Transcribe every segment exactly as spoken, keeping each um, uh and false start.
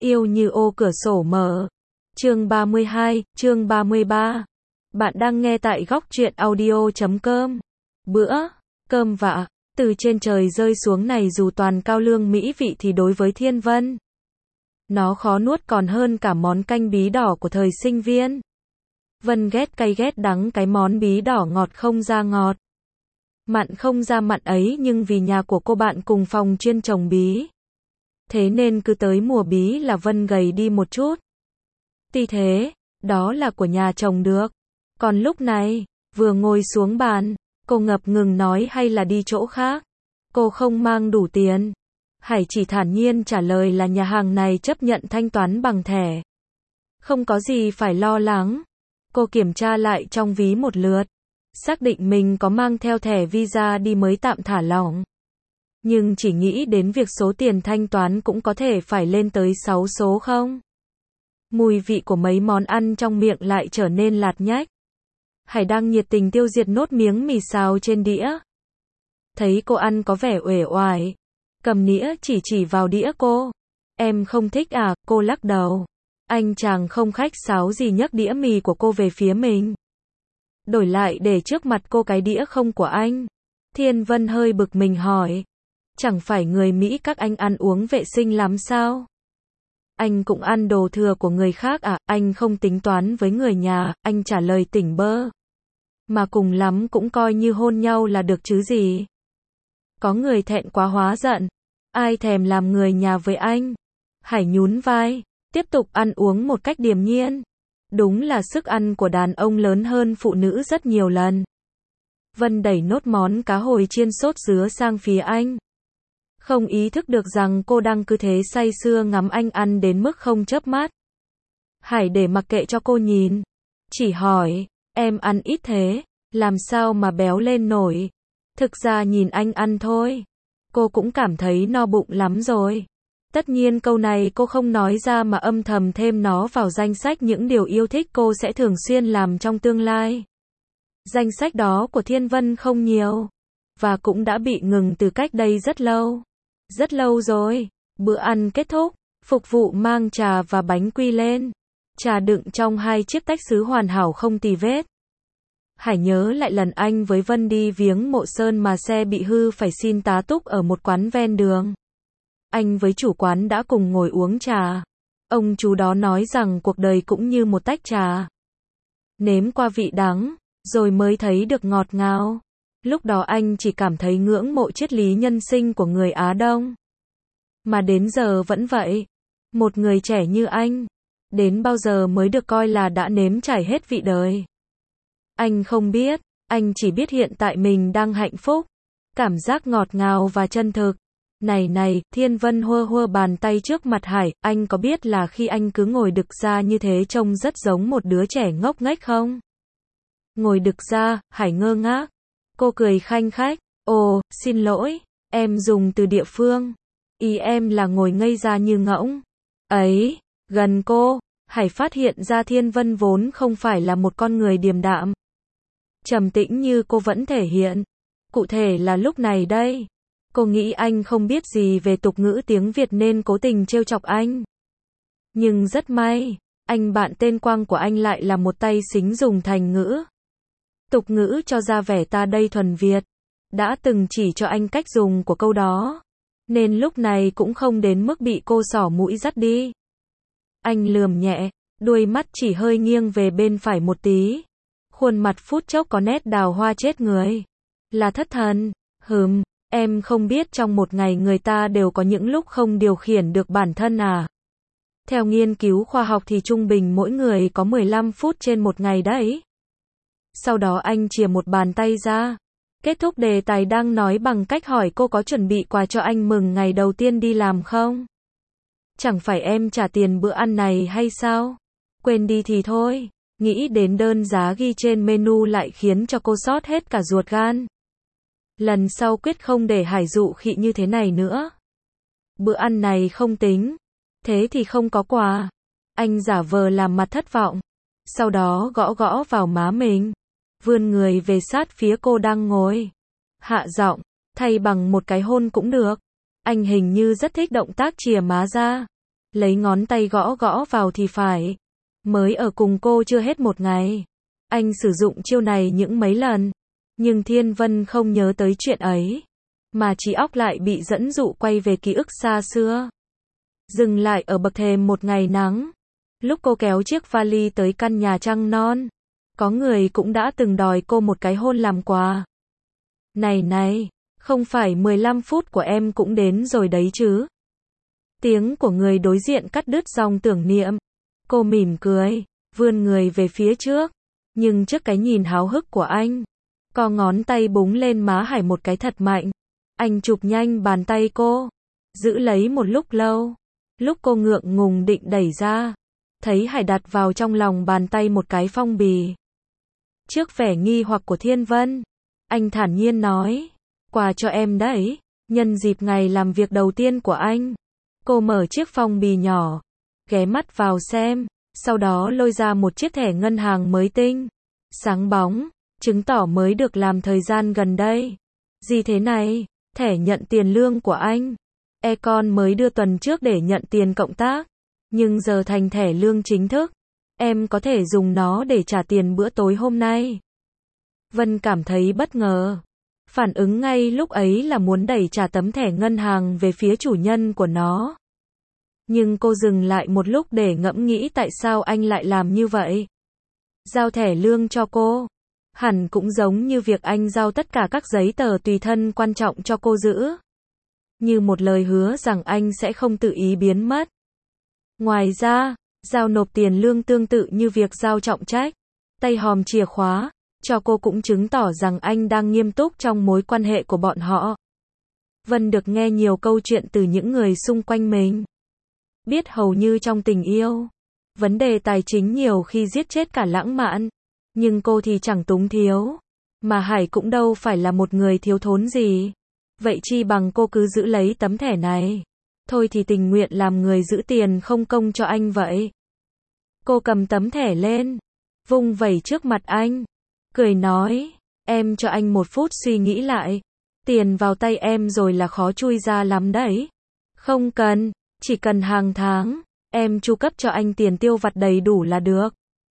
Yêu như ô cửa sổ mở. Chương ba mươi hai, chương ba mươi ba. Bạn đang nghe tại góc truyện audio chấm com. Bữa cơm vạ từ trên trời rơi xuống này dù toàn cao lương mỹ vị thì đối với Thiên Vân, nó khó nuốt còn hơn cả món canh bí đỏ của thời sinh viên. Vân ghét cay ghét đắng cái món bí đỏ ngọt không ra ngọt, mặn không ra mặn ấy, nhưng vì nhà của cô bạn cùng phòng chuyên trồng bí, thế nên cứ tới mùa bí là Vân gầy đi một chút. Tuy thế, đó là của nhà trồng được. Còn lúc này, vừa ngồi xuống bàn, cô ngập ngừng nói hay là đi chỗ khác. Cô không mang đủ tiền. Hải chỉ thản nhiên trả lời là nhà hàng này chấp nhận thanh toán bằng thẻ. Không có gì phải lo lắng. Cô kiểm tra lại trong ví một lượt, xác định mình có mang theo thẻ visa đi mới tạm thả lỏng. Nhưng chỉ nghĩ đến việc số tiền thanh toán cũng có thể phải lên tới sáu số không. Mùi vị của mấy món ăn trong miệng lại trở nên lạt nhách. Hải đang nhiệt tình tiêu diệt nốt miếng mì xào trên đĩa. Thấy cô ăn có vẻ uể oải, cầm nĩa chỉ chỉ vào đĩa cô. Em không thích à? Cô lắc đầu. Anh chàng không khách sáo gì nhấc đĩa mì của cô về phía mình, đổi lại để trước mặt cô cái đĩa không của anh. Thiên Vân hơi bực mình hỏi, chẳng phải người Mỹ các anh ăn uống vệ sinh lắm sao? Anh cũng ăn đồ thừa của người khác à? Anh không tính toán với người nhà, anh trả lời tỉnh bơ. Mà cùng lắm cũng coi như hôn nhau là được chứ gì. Có người thẹn quá hóa giận. Ai thèm làm người nhà với anh? Hải nhún vai, tiếp tục ăn uống một cách điềm nhiên. Đúng là sức ăn của đàn ông lớn hơn phụ nữ rất nhiều lần. Vân đẩy nốt món cá hồi chiên sốt dứa sang phía anh, không ý thức được rằng cô đang cứ thế say sưa ngắm anh ăn đến mức không chớp mắt. Hải để mặc kệ cho cô nhìn, chỉ hỏi, em ăn ít thế, làm sao mà béo lên nổi? Thực ra nhìn anh ăn thôi, cô cũng cảm thấy no bụng lắm rồi. Tất nhiên câu này cô không nói ra mà âm thầm thêm nó vào danh sách những điều yêu thích cô sẽ thường xuyên làm trong tương lai. Danh sách đó của Thiên Vân không nhiều, và cũng đã bị ngừng từ cách đây rất lâu. Rất lâu rồi. Bữa ăn kết thúc, phục vụ mang trà và bánh quy lên. Trà đựng trong hai chiếc tách sứ hoàn hảo không tì vết. Hải nhớ lại lần anh với Vân đi viếng mộ Sơn mà xe bị hư phải xin tá túc ở một quán ven đường. Anh với chủ quán đã cùng ngồi uống trà. Ông chú đó nói rằng cuộc đời cũng như một tách trà, nếm qua vị đắng, rồi mới thấy được ngọt ngào. Lúc đó anh chỉ cảm thấy ngưỡng mộ triết lý nhân sinh của người Á Đông. Mà đến giờ vẫn vậy. Một người trẻ như anh, đến bao giờ mới được coi là đã nếm trải hết vị đời? Anh không biết, anh chỉ biết hiện tại mình đang hạnh phúc. Cảm giác ngọt ngào và chân thực. Này này, Thiên Vân hơ hơ bàn tay trước mặt Hải, anh có biết là khi anh cứ ngồi đực ra như thế trông rất giống một đứa trẻ ngốc nghếch không? Ngồi đực ra, Hải ngơ ngác. Cô cười khanh khách, ồ, xin lỗi, em dùng từ địa phương. Ý em là ngồi ngây ra như ngỗng. Ấy, gần cô, Hải phát hiện ra Thiên Vân vốn không phải là một con người điềm đạm, trầm tĩnh như cô vẫn thể hiện. Cụ thể là lúc này đây, cô nghĩ anh không biết gì về tục ngữ tiếng Việt nên cố tình trêu chọc anh. Nhưng rất may, anh bạn tên Quang của anh lại là một tay xính dùng thành ngữ. Tục ngữ cho ra vẻ ta đây thuần Việt, đã từng chỉ cho anh cách dùng của câu đó, nên lúc này cũng không đến mức bị cô xỏ mũi dắt đi. Anh lườm nhẹ, đuôi mắt chỉ hơi nghiêng về bên phải một tí. Khuôn mặt phút chốc có nét đào hoa chết người. Là thất thần. Hừm, em không biết trong một ngày người ta đều có những lúc không điều khiển được bản thân à? Theo nghiên cứu khoa học thì trung bình mỗi người có mười lăm phút trên một ngày đấy. Sau đó anh chìa một bàn tay ra, kết thúc đề tài đang nói bằng cách hỏi cô có chuẩn bị quà cho anh mừng ngày đầu tiên đi làm không? Chẳng phải em trả tiền bữa ăn này hay sao? Quên đi thì thôi, nghĩ đến đơn giá ghi trên menu lại khiến cho cô xót hết cả ruột gan. Lần sau quyết không để Hải dụ khị như thế này nữa. Bữa ăn này không tính, thế thì không có quà. Anh giả vờ làm mặt thất vọng, sau đó gõ gõ vào má mình, vươn người về sát phía cô đang ngồi. Hạ giọng, thay bằng một cái hôn cũng được. Anh hình như rất thích động tác chìa má ra. lấy ngón tay gõ gõ vào thì phải. Mới ở cùng cô chưa hết một ngày. Anh sử dụng chiêu này những mấy lần. Nhưng Thiên Vân không nhớ tới chuyện ấy. Mà trí óc lại bị dẫn dụ quay về ký ức xa xưa. Dừng lại ở bậc thềm một ngày nắng. Lúc cô kéo chiếc vali tới căn nhà trăng non. Có người cũng đã từng đòi cô một cái hôn làm quà. Này này, không phải mười lăm phút của em cũng đến rồi đấy chứ. Tiếng của người đối diện cắt đứt dòng tưởng niệm. Cô mỉm cười, vươn người về phía trước. Nhưng trước cái nhìn háo hức của anh, co ngón tay búng lên má Hải một cái thật mạnh. Anh chụp nhanh bàn tay cô, giữ lấy một lúc lâu. Lúc cô ngượng ngùng định đẩy ra, thấy Hải đặt vào trong lòng bàn tay một cái phong bì. Trước vẻ nghi hoặc của Thiên Vân, anh thản nhiên nói, quà cho em đấy, nhân dịp ngày làm việc đầu tiên của anh. Cô mở chiếc phong bì nhỏ, ghé mắt vào xem, sau đó lôi ra một chiếc thẻ ngân hàng mới tinh, sáng bóng, chứng tỏ mới được làm thời gian gần đây. Gì thế này? Thẻ nhận tiền lương của anh. Econ mới đưa tuần trước để nhận tiền cộng tác, nhưng giờ thành thẻ lương chính thức. Em có thể dùng nó để trả tiền bữa tối hôm nay. Vân cảm thấy bất ngờ. Phản ứng ngay lúc ấy là muốn đẩy trả tấm thẻ ngân hàng về phía chủ nhân của nó. Nhưng cô dừng lại một lúc để ngẫm nghĩ tại sao anh lại làm như vậy. Giao thẻ lương cho cô, hẳn cũng giống như việc anh giao tất cả các giấy tờ tùy thân quan trọng cho cô giữ. Như một lời hứa rằng anh sẽ không tự ý biến mất. Ngoài ra, giao nộp tiền lương tương tự như việc giao trọng trách, tay hòm chìa khóa, cho cô cũng chứng tỏ rằng anh đang nghiêm túc trong mối quan hệ của bọn họ. Vân được nghe nhiều câu chuyện từ những người xung quanh mình. Biết hầu như trong tình yêu, vấn đề tài chính nhiều khi giết chết cả lãng mạn. Nhưng cô thì chẳng túng thiếu. Mà Hải cũng đâu phải là một người thiếu thốn gì. Vậy chi bằng cô cứ giữ lấy tấm thẻ này. Thôi thì tình nguyện làm người giữ tiền không công cho anh vậy. Cô cầm tấm thẻ lên, vung vẩy trước mặt anh, cười nói, em cho anh một phút suy nghĩ lại. Tiền vào tay em rồi là khó chui ra lắm đấy. Không cần, chỉ cần hàng tháng, em chu cấp cho anh tiền tiêu vặt đầy đủ là được.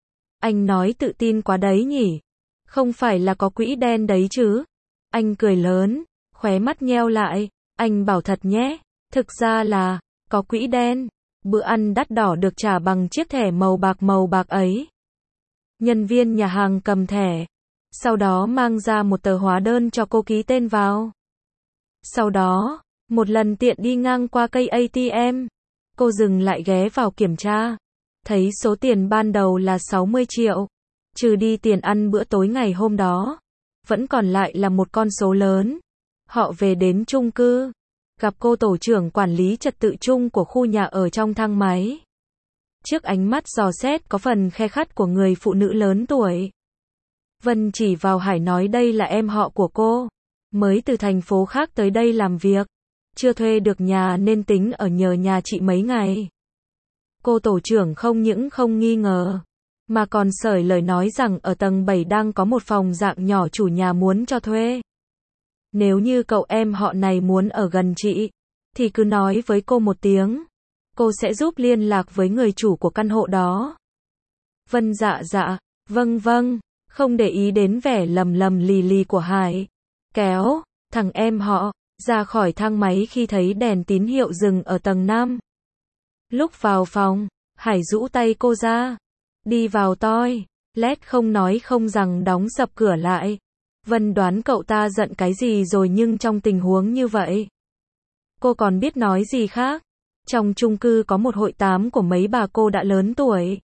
Anh nói tự tin quá đấy nhỉ. Không phải là có quỹ đen đấy chứ. Anh cười lớn, khóe mắt nheo lại. Anh bảo thật nhé. Thực ra là, có quỹ đen. Bữa ăn đắt đỏ được trả bằng chiếc thẻ màu bạc màu bạc ấy. Nhân viên nhà hàng cầm thẻ. Sau đó mang ra một tờ hóa đơn cho cô ký tên vào. Sau đó, một lần tiện đi ngang qua cây a tê em. Cô dừng lại ghé vào kiểm tra. Thấy số tiền ban đầu là sáu mươi triệu. Trừ đi tiền ăn bữa tối ngày hôm đó. Vẫn còn lại là một con số lớn. Họ về đến chung cư. Gặp cô tổ trưởng quản lý trật tự chung của khu nhà ở trong thang máy. Trước ánh mắt dò xét có phần khe khắt của người phụ nữ lớn tuổi. Vân chỉ vào Hải nói đây là em họ của cô. Mới từ thành phố khác tới đây làm việc. Chưa thuê được nhà nên tính ở nhờ nhà chị mấy ngày. Cô tổ trưởng không những không nghi ngờ, mà còn sởi lời nói rằng ở tầng bảy đang có một phòng dạng nhỏ chủ nhà muốn cho thuê. Nếu như cậu em họ này muốn ở gần chị, thì cứ nói với cô một tiếng. Cô sẽ giúp liên lạc với người chủ của căn hộ đó. Vân dạ dạ, vâng vâng, không để ý đến vẻ lầm lầm lì lì của Hải. Kéo, thằng em họ, ra khỏi thang máy khi thấy đèn tín hiệu dừng ở tầng năm. Lúc vào phòng, Hải rũ tay cô ra. Đi vào toi. Lét không nói không rằng đóng sập cửa lại. Vân đoán cậu ta giận cái gì rồi nhưng trong tình huống như vậy, cô còn biết nói gì khác. Trong chung cư có một hội tám của mấy bà cô đã lớn tuổi.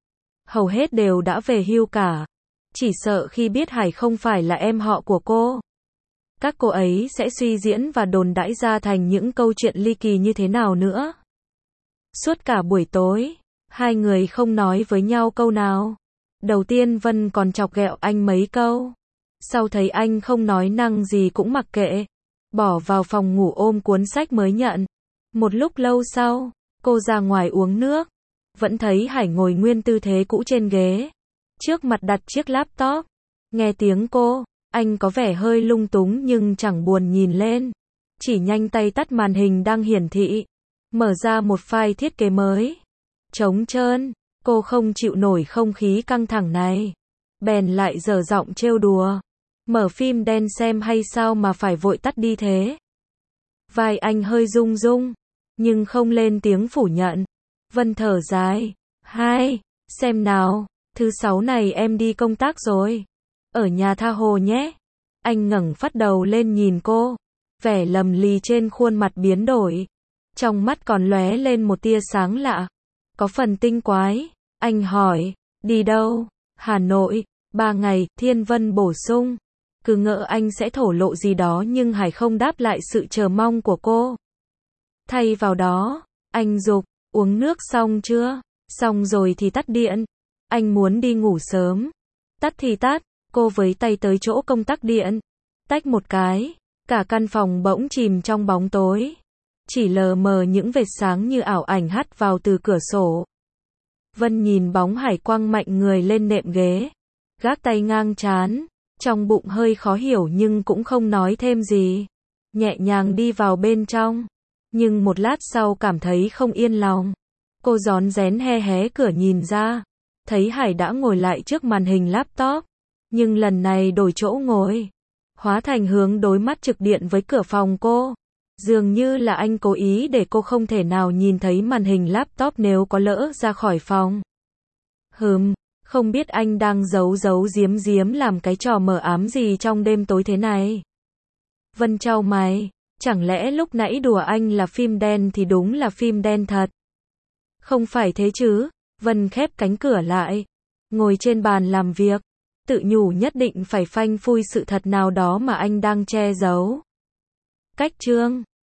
Hầu hết đều đã về hưu cả. Chỉ sợ khi biết Hải không phải là em họ của cô, các cô ấy sẽ suy diễn và đồn đãi ra thành những câu chuyện ly kỳ như thế nào nữa. Suốt cả buổi tối, hai người không nói với nhau câu nào. Đầu tiên Vân còn chọc ghẹo anh mấy câu. Sau thấy anh không nói năng gì cũng mặc kệ. Bỏ vào phòng ngủ ôm cuốn sách mới nhận. Một lúc lâu sau, cô ra ngoài uống nước. Vẫn thấy Hải ngồi nguyên tư thế cũ trên ghế. Trước mặt đặt chiếc laptop. Nghe tiếng cô, anh có vẻ hơi lung túng nhưng chẳng buồn nhìn lên. Chỉ nhanh tay tắt màn hình đang hiển thị. mở ra một file thiết kế mới. Trống trơn, cô không chịu nổi không khí căng thẳng này. Bèn lại dở giọng trêu đùa. Mở phim đen xem hay sao mà phải vội tắt đi thế? Vai anh hơi rung rung, nhưng không lên tiếng phủ nhận. Vân thở dài. Hai, xem nào, thứ sáu này em đi công tác rồi. Ở nhà tha hồ nhé. Anh ngẩng phát đầu lên nhìn cô. Vẻ lầm lì trên khuôn mặt biến đổi. Trong mắt còn lóe lên một tia sáng lạ. Có phần tinh quái. Anh hỏi, đi đâu? Hà Nội, ba ngày, Thiên Vân bổ sung. Cứ ngỡ anh sẽ thổ lộ gì đó nhưng Hải không đáp lại sự chờ mong của cô. Thay vào đó, anh giục, uống nước xong chưa? Xong rồi thì tắt điện. Anh muốn đi ngủ sớm. Tắt thì tắt, cô với tay tới chỗ công tắc điện. Tách một cái, cả căn phòng bỗng chìm trong bóng tối. Chỉ lờ mờ những vệt sáng như ảo ảnh hắt vào từ cửa sổ. Vân nhìn bóng Hải quăng mạnh người lên nệm ghế. Gác tay ngang trán. Trong bụng hơi khó hiểu nhưng cũng không nói thêm gì. Nhẹ nhàng đi vào bên trong. Nhưng một lát sau cảm thấy không yên lòng. Cô rón rén hé hé cửa nhìn ra. Thấy Hải đã ngồi lại trước màn hình laptop. Nhưng lần này đổi chỗ ngồi. Hóa thành hướng đối mắt trực điện với cửa phòng cô. Dường như là anh cố ý để cô không thể nào nhìn thấy màn hình laptop nếu có lỡ ra khỏi phòng. Hừm, không biết anh đang giấu giấu giếm giếm làm cái trò mờ ám gì trong đêm tối thế này. Vân chau mày, chẳng lẽ lúc nãy đùa anh là phim đen thì đúng là phim đen thật. Không phải thế chứ. Vân khép cánh cửa lại, ngồi trên bàn làm việc, tự nhủ nhất định phải phanh phui sự thật nào đó mà anh đang che giấu. Cách chương